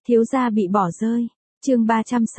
Thiếu gia bị bỏ rơi. Chương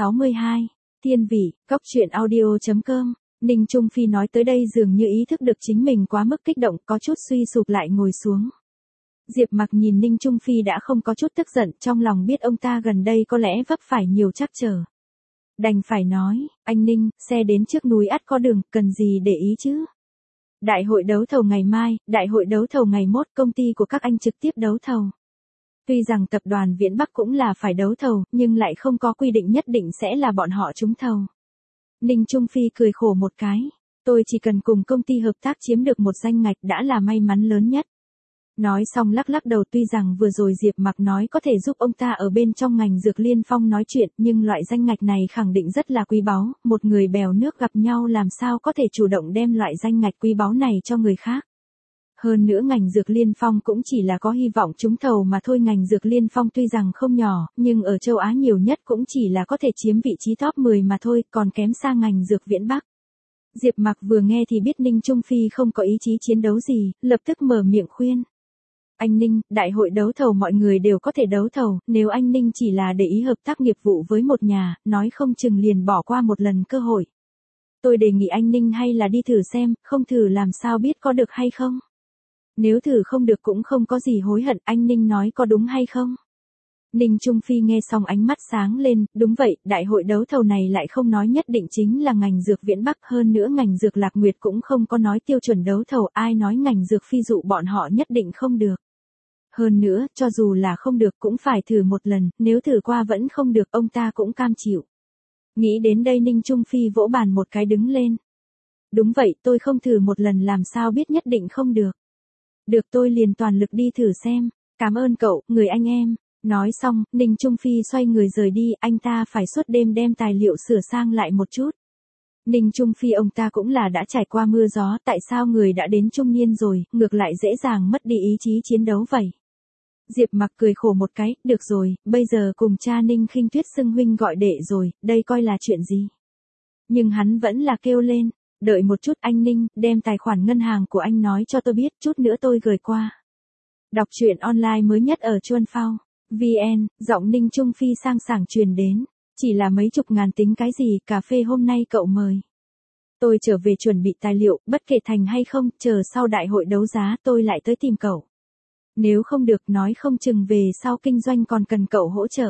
362. Thiên vị, cốc truyện audio.com. Ninh Trung Phi nói tới đây dường như ý thức được chính mình quá mức kích động, có chút suy sụp lại ngồi xuống. Diệp Mặc nhìn Ninh Trung Phi đã không có chút tức giận, trong lòng biết ông ta gần đây có lẽ vấp phải nhiều trắc trở. Đành phải nói, anh Ninh, xe đến trước núi ắt có đường, cần gì để ý chứ? Đại hội đấu thầu ngày mai, đại hội đấu thầu ngày mốt, công ty của các anh trực tiếp đấu thầu. Tuy rằng tập đoàn Viễn Bắc cũng là phải đấu thầu, nhưng lại không có quy định nhất định sẽ là bọn họ trúng thầu. Ninh Trung Phi cười khổ một cái, tôi chỉ cần cùng công ty hợp tác chiếm được một danh ngạch đã là may mắn lớn nhất. Nói xong lắc lắc đầu, tuy rằng vừa rồi Diệp Mặc nói có thể giúp ông ta ở bên trong ngành dược liên phong nói chuyện, nhưng loại danh ngạch này khẳng định rất là quý báu, một người bèo nước gặp nhau làm sao có thể chủ động đem loại danh ngạch quý báu này cho người khác. Hơn nữa ngành dược liên phong cũng chỉ là có hy vọng trúng thầu mà thôi, ngành dược liên phong tuy rằng không nhỏ, nhưng ở châu Á nhiều nhất cũng chỉ là có thể chiếm vị trí top 10 mà thôi, còn kém xa ngành dược Viễn Bắc. Diệp Mặc vừa nghe thì biết Ninh Trung Phi không có ý chí chiến đấu gì, lập tức mở miệng khuyên. Anh Ninh, đại hội đấu thầu mọi người đều có thể đấu thầu, nếu anh Ninh chỉ là để ý hợp tác nghiệp vụ với một nhà, nói không chừng liền bỏ qua một lần cơ hội. Tôi đề nghị anh Ninh hay là đi thử xem, không thử làm sao biết có được hay không. Nếu thử không được cũng không có gì hối hận, anh Ninh nói có đúng hay không? Ninh Trung Phi nghe xong ánh mắt sáng lên, đúng vậy, đại hội đấu thầu này lại không nói nhất định chính là ngành dược Viễn Bắc, hơn nữa ngành dược Lạc Nguyệt cũng không có nói tiêu chuẩn đấu thầu, ai nói ngành dược Phi dụ bọn họ nhất định không được. Hơn nữa, cho dù là không được cũng phải thử một lần, nếu thử qua vẫn không được ông ta cũng cam chịu. Nghĩ đến đây Ninh Trung Phi vỗ bàn một cái đứng lên. Đúng vậy, tôi không thử một lần làm sao biết nhất định không được. Được, tôi liền toàn lực đi thử xem, cảm ơn cậu, người anh em. Nói xong, Ninh Trung Phi xoay người rời đi, anh ta phải suốt đêm đem tài liệu sửa sang lại một chút. Ninh Trung Phi ông ta cũng là đã trải qua mưa gió, tại sao người đã đến trung niên rồi, ngược lại dễ dàng mất đi ý chí chiến đấu vậy. Diệp Mặc cười khổ một cái, được rồi, bây giờ cùng cha Ninh Khinh Tuyết xưng huynh gọi đệ rồi, đây coi là chuyện gì. Nhưng hắn vẫn là kêu lên, đợi một chút anh Ninh, đem tài khoản ngân hàng của anh nói cho tôi biết, chút nữa tôi gửi qua. Đọc truyện online mới nhất ở Chuan Phao. VN, giọng Ninh Trung Phi sang sảng truyền đến, chỉ là mấy chục ngàn tính cái gì, cà phê hôm nay cậu mời. Tôi trở về chuẩn bị tài liệu, bất kể thành hay không, chờ sau đại hội đấu giá tôi lại tới tìm cậu. Nếu không được nói không chừng về sau kinh doanh còn cần cậu hỗ trợ.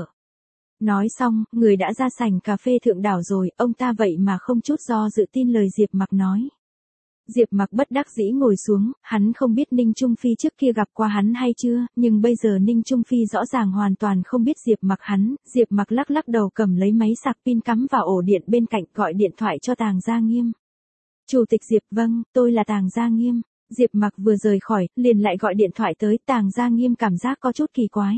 Nói xong, người đã ra sảnh cà phê thượng đảo rồi, ông ta vậy mà không chút do dự tin lời Diệp Mặc nói. Diệp Mặc bất đắc dĩ ngồi xuống, hắn không biết Ninh Trung Phi trước kia gặp qua hắn hay chưa, nhưng bây giờ Ninh Trung Phi rõ ràng hoàn toàn không biết Diệp Mặc hắn, Diệp Mặc lắc lắc đầu cầm lấy máy sạc pin cắm vào ổ điện bên cạnh gọi điện thoại cho Tàng Gia Nghiêm. Chủ tịch Diệp, vâng, tôi là Tàng Gia Nghiêm. Diệp Mặc vừa rời khỏi, liền lại gọi điện thoại tới, Tàng Gia Nghiêm cảm giác có chút kỳ quái.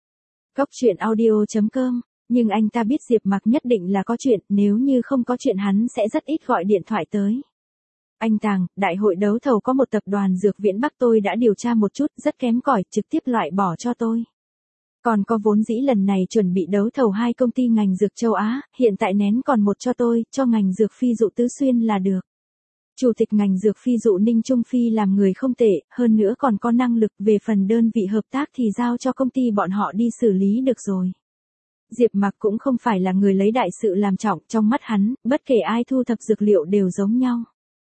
Cốc truyện audio.com, nhưng anh ta biết Diệp Mặc nhất định là có chuyện, nếu như không có chuyện hắn sẽ rất ít gọi điện thoại tới. Anh Tàng, đại hội đấu thầu có một tập đoàn dược Viễn Bắc tôi đã điều tra một chút, rất kém cỏi, trực tiếp loại bỏ cho tôi. Còn có vốn dĩ lần này chuẩn bị đấu thầu 2 công ty ngành dược châu Á, hiện tại nén còn một cho tôi, cho ngành dược Phi dụ Tứ Xuyên là được. Chủ tịch ngành dược Phi dụ Ninh Trung Phi làm người không tệ, hơn nữa còn có năng lực, về phần đơn vị hợp tác thì giao cho công ty bọn họ đi xử lý được rồi. Diệp Mặc cũng không phải là người lấy đại sự làm trọng, trong mắt hắn, bất kể ai thu thập dược liệu đều giống nhau.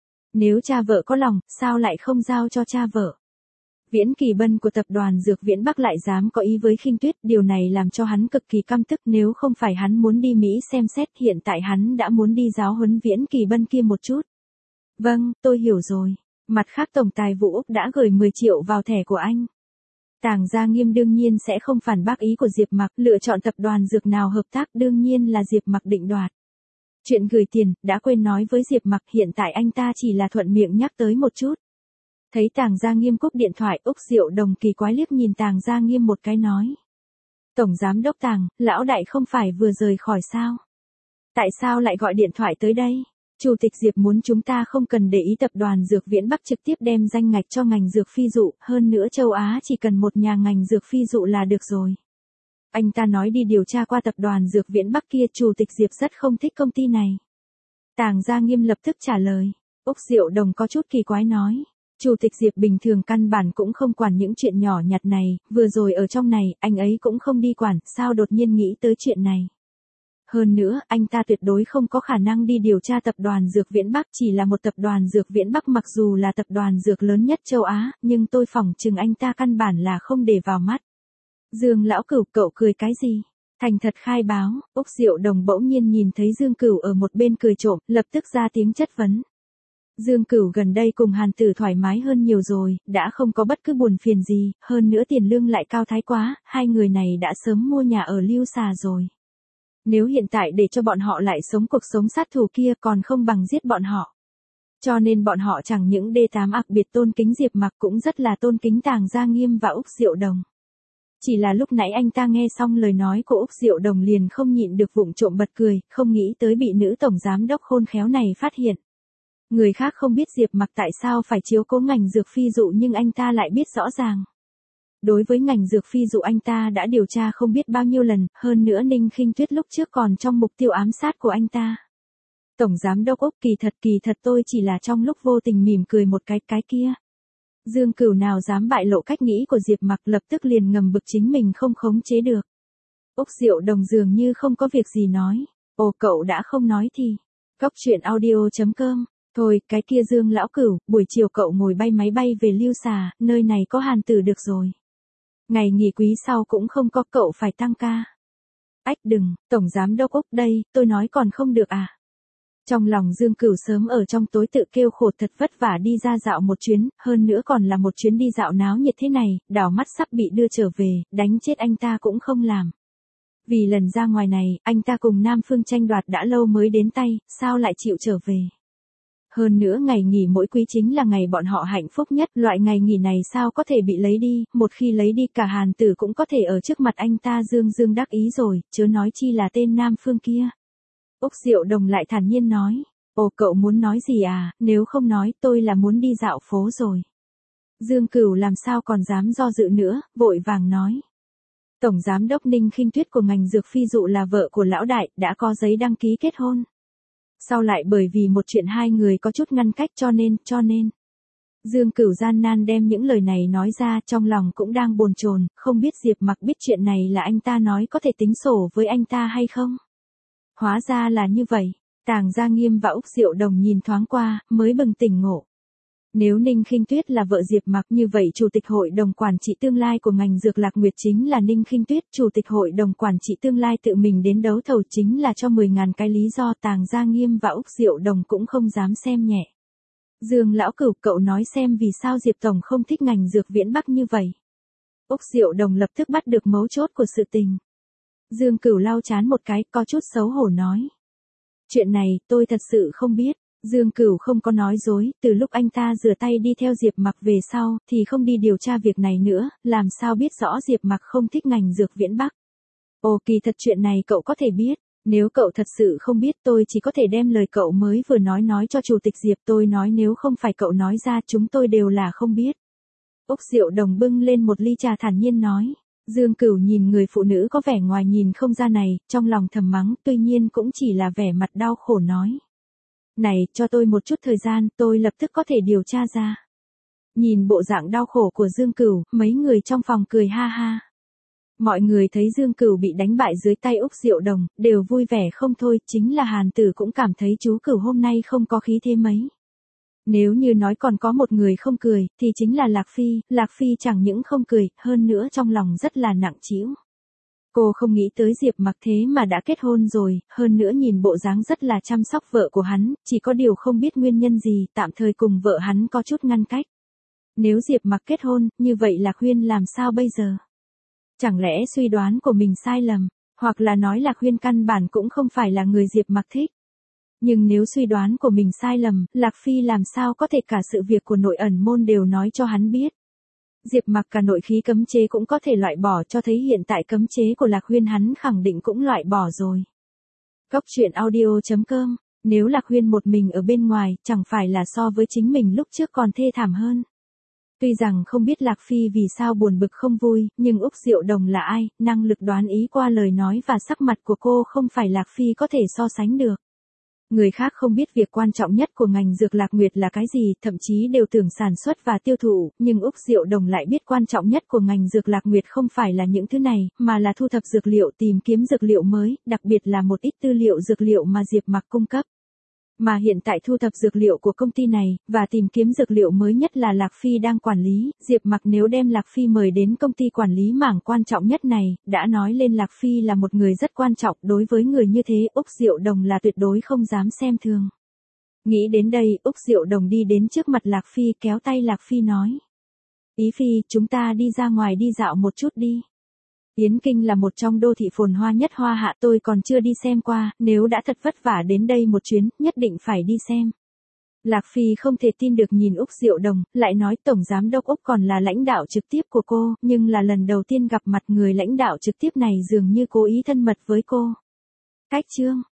Nếu cha vợ có lòng, sao lại không giao cho cha vợ? Viễn Kỳ Bân của tập đoàn dược Viễn Bắc lại dám có ý với Khinh Tuyết, điều này làm cho hắn cực kỳ căm tức, nếu không phải hắn muốn đi Mỹ xem xét, hiện tại hắn đã muốn đi giáo huấn Viễn Kỳ Bân kia một chút. Vâng, tôi hiểu rồi. Mặt khác Tổng tài vụ Úc đã gửi 10 triệu vào thẻ của anh. Tàng Gia Nghiêm đương nhiên sẽ không phản bác ý của Diệp Mặc, lựa chọn tập đoàn dược nào hợp tác đương nhiên là Diệp Mặc định đoạt. Chuyện gửi tiền, đã quên nói với Diệp Mặc, hiện tại anh ta chỉ là thuận miệng nhắc tới một chút. Thấy Tàng Gia Nghiêm cúp điện thoại, Úc Diệu Đồng kỳ quái liếc nhìn Tàng Gia Nghiêm một cái nói. Tổng giám đốc Tàng, lão đại không phải vừa rời khỏi sao? Tại sao lại gọi điện thoại tới đây? Chủ tịch Diệp muốn chúng ta không cần để ý tập đoàn dược Viễn Bắc trực tiếp đem danh ngạch cho ngành dược Phi dụ, hơn nữa châu Á chỉ cần một nhà ngành dược Phi dụ là được rồi. Anh ta nói đi điều tra qua tập đoàn dược Viễn Bắc kia, Chủ tịch Diệp rất không thích công ty này. Tàng Gia Nghiêm lập tức trả lời. Úc Diệu Đồng có chút kỳ quái nói. Chủ tịch Diệp bình thường căn bản cũng không quản những chuyện nhỏ nhặt này, vừa rồi ở trong này, anh ấy cũng không đi quản, sao đột nhiên nghĩ tới chuyện này. Hơn nữa, anh ta tuyệt đối không có khả năng đi điều tra tập đoàn Dược Viễn Bắc, chỉ là một tập đoàn Dược Viễn Bắc mặc dù là tập đoàn dược lớn nhất châu Á, nhưng tôi phỏng chừng anh ta căn bản là không để vào mắt. Dương lão cửu, cậu cười cái gì? Thành thật khai báo, Úc Diệu Đồng bỗng nhiên nhìn thấy Dương Cửu ở một bên cười trộm, lập tức ra tiếng chất vấn. Dương Cửu gần đây cùng Hàn Tử thoải mái hơn nhiều rồi, đã không có bất cứ buồn phiền gì, hơn nữa tiền lương lại cao thái quá, hai người này đã sớm mua nhà ở Lưu Xà rồi. Nếu hiện tại để cho bọn họ lại sống cuộc sống sát thủ kia còn không bằng giết bọn họ. Cho nên bọn họ chẳng những D8 ặc biệt tôn kính Diệp Mặc cũng rất là tôn kính Tàng Gia Nghiêm và Úc Diệu Đồng. Chỉ là lúc nãy anh ta nghe xong lời nói của Úc Diệu Đồng liền không nhịn được vụng trộm bật cười, không nghĩ tới bị nữ tổng giám đốc khôn khéo này phát hiện. Người khác không biết Diệp Mặc tại sao phải chiếu cố ngành dược phi dụ nhưng anh ta lại biết rõ ràng. Đối với ngành dược phi dụ anh ta đã điều tra không biết bao nhiêu lần, hơn nữa Ninh Khinh Tuyết lúc trước còn trong mục tiêu ám sát của anh ta. Tổng giám đốc Úc, kỳ thật tôi chỉ là trong lúc vô tình mỉm cười một cái kia. Dương Cửu nào dám bại lộ cách nghĩ của Diệp Mặc, lập tức liền ngầm bực chính mình không khống chế được. Úc Diệu Đồng dường như không có việc gì nói. Ồ, cậu đã không nói thì. Cóc truyện audio.com. Thôi, cái kia Dương lão cửu, buổi chiều cậu ngồi bay máy bay về Lưu Xà, nơi này có Hàn Tử được rồi. Ngày nghỉ quý sau cũng không có, cậu phải tăng ca. Ách đừng, Tổng giám đốc Úc đây, tôi nói còn không được à. Trong lòng Dương Cửu sớm ở trong tối tự kêu khổ, thật vất vả đi ra dạo một chuyến, hơn nữa còn là một chuyến đi dạo náo nhiệt thế này, đảo mắt sắp bị đưa trở về, đánh chết anh ta cũng không làm. Vì lần ra ngoài này, anh ta cùng Nam Phương tranh đoạt đã lâu mới đến tay, sao lại chịu trở về. Hơn nữa ngày nghỉ mỗi quý chính là ngày bọn họ hạnh phúc nhất, loại ngày nghỉ này sao có thể bị lấy đi, một khi lấy đi cả Hàn Tử cũng có thể ở trước mặt anh ta dương đắc ý rồi, chớ nói chi là tên Nam Phương kia. Úc Diệu Đồng lại thản nhiên nói, ồ cậu muốn nói gì à, nếu không nói tôi là muốn đi dạo phố rồi. Dương Cửu làm sao còn dám do dự nữa, vội vàng nói. Tổng giám đốc Ninh Khinh Tuyết của ngành dược phi dụ là vợ của lão đại, đã có giấy đăng ký kết hôn. Sau lại bởi vì một chuyện hai người có chút ngăn cách cho nên. Dương Cửu gian nan đem những lời này nói ra, trong lòng cũng đang bồn chồn, không biết Diệp Mặc biết chuyện này là anh ta nói có thể tính sổ với anh ta hay không. Hóa ra là như vậy, Tàng Gia Nghiêm và Úc Diệu Đồng nhìn thoáng qua, mới bừng tỉnh ngộ. Nếu Ninh Khinh Tuyết là vợ Diệp Mặc như vậy chủ tịch hội đồng quản trị tương lai của ngành dược Lạc Nguyệt chính là Ninh Khinh Tuyết, chủ tịch hội đồng quản trị tương lai tự mình đến đấu thầu chính là cho 10.000 cái lý do. Tàng Gia Nghiêm và Úc Diệu Đồng cũng không dám xem nhẹ. Dương lão cửu, cậu nói xem vì sao Diệp Tổng không thích ngành dược Viễn Bắc như vậy. Úc Diệu Đồng lập tức bắt được mấu chốt của sự tình. Dương Cửu lau chán một cái, có chút xấu hổ nói. Chuyện này, tôi thật sự không biết. Dương Cửu không có nói dối, từ lúc anh ta rửa tay đi theo Diệp Mặc về sau, thì không đi điều tra việc này nữa, làm sao biết rõ Diệp Mặc không thích ngành dược Viễn Bắc. Ồ, kỳ thật chuyện này cậu có thể biết, nếu cậu thật sự không biết tôi chỉ có thể đem lời cậu mới vừa nói cho chủ tịch Diệp, tôi nói nếu không phải cậu nói ra chúng tôi đều là không biết. Úc Diệu Đồng bưng lên một ly trà thản nhiên nói. Dương Cửu nhìn người phụ nữ có vẻ ngoài nhìn không ra này, trong lòng thầm mắng, tuy nhiên cũng chỉ là vẻ mặt đau khổ nói. Này, cho tôi một chút thời gian, tôi lập tức có thể điều tra ra. Nhìn bộ dạng đau khổ của Dương Cửu, mấy người trong phòng cười ha ha. Mọi người thấy Dương Cửu bị đánh bại dưới tay Úc Diệu Đồng, đều vui vẻ không thôi, chính là Hàn Tử cũng cảm thấy chú Cửu hôm nay không có khí thế mấy. Nếu như nói còn có một người không cười, thì chính là Lạc Phi chẳng những không cười, hơn nữa trong lòng rất là nặng trĩu. Cô không nghĩ tới Diệp Mặc thế mà đã kết hôn rồi, hơn nữa nhìn bộ dáng rất là chăm sóc vợ của hắn, chỉ có điều không biết nguyên nhân gì, tạm thời cùng vợ hắn có chút ngăn cách. Nếu Diệp Mặc kết hôn, như vậy Lạc Huyên làm sao bây giờ? Chẳng lẽ suy đoán của mình sai lầm, hoặc là nói Lạc Huyên căn bản cũng không phải là người Diệp Mặc thích. Nhưng nếu suy đoán của mình sai lầm, Lạc Phi làm sao có thể cả sự việc của nội ẩn môn đều nói cho hắn biết. Diệp Mặc cả nội khí cấm chế cũng có thể loại bỏ, cho thấy hiện tại cấm chế của Lạc Huyên hắn khẳng định cũng loại bỏ rồi. Cóc truyện audio.com, nếu Lạc Huyên một mình ở bên ngoài, chẳng phải là so với chính mình lúc trước còn thê thảm hơn. Tuy rằng không biết Lạc Phi vì sao buồn bực không vui, nhưng Úc Diệu Đồng là ai, năng lực đoán ý qua lời nói và sắc mặt của cô không phải Lạc Phi có thể so sánh được. Người khác không biết việc quan trọng nhất của ngành dược Lạc Nguyệt là cái gì, thậm chí đều tưởng sản xuất và tiêu thụ, nhưng Úc Diệu Đồng lại biết quan trọng nhất của ngành dược Lạc Nguyệt không phải là những thứ này, mà là thu thập dược liệu, tìm kiếm dược liệu mới, đặc biệt là một ít tư liệu dược liệu mà Diệp Mặc cung cấp. Mà hiện tại thu thập dược liệu của công ty này, và tìm kiếm dược liệu mới nhất là Lạc Phi đang quản lý, Diệp Mặc nếu đem Lạc Phi mời đến công ty quản lý mảng quan trọng nhất này, đã nói lên Lạc Phi là một người rất quan trọng, đối với người như thế Úc Diệu Đồng là tuyệt đối không dám xem thường. Nghĩ đến đây, Úc Diệu Đồng đi đến trước mặt Lạc Phi kéo tay Lạc Phi nói. Ý Phi, chúng ta đi ra ngoài đi dạo một chút đi. Yến Kinh là một trong đô thị phồn hoa nhất Hoa Hạ, tôi còn chưa đi xem qua, nếu đã thật vất vả đến đây một chuyến, nhất định phải đi xem. Lạc Phi không thể tin được nhìn Úc Diệu Đồng, lại nói Tổng Giám đốc Úc còn là lãnh đạo trực tiếp của cô, nhưng là lần đầu tiên gặp mặt người lãnh đạo trực tiếp này dường như cố ý thân mật với cô. Cách chương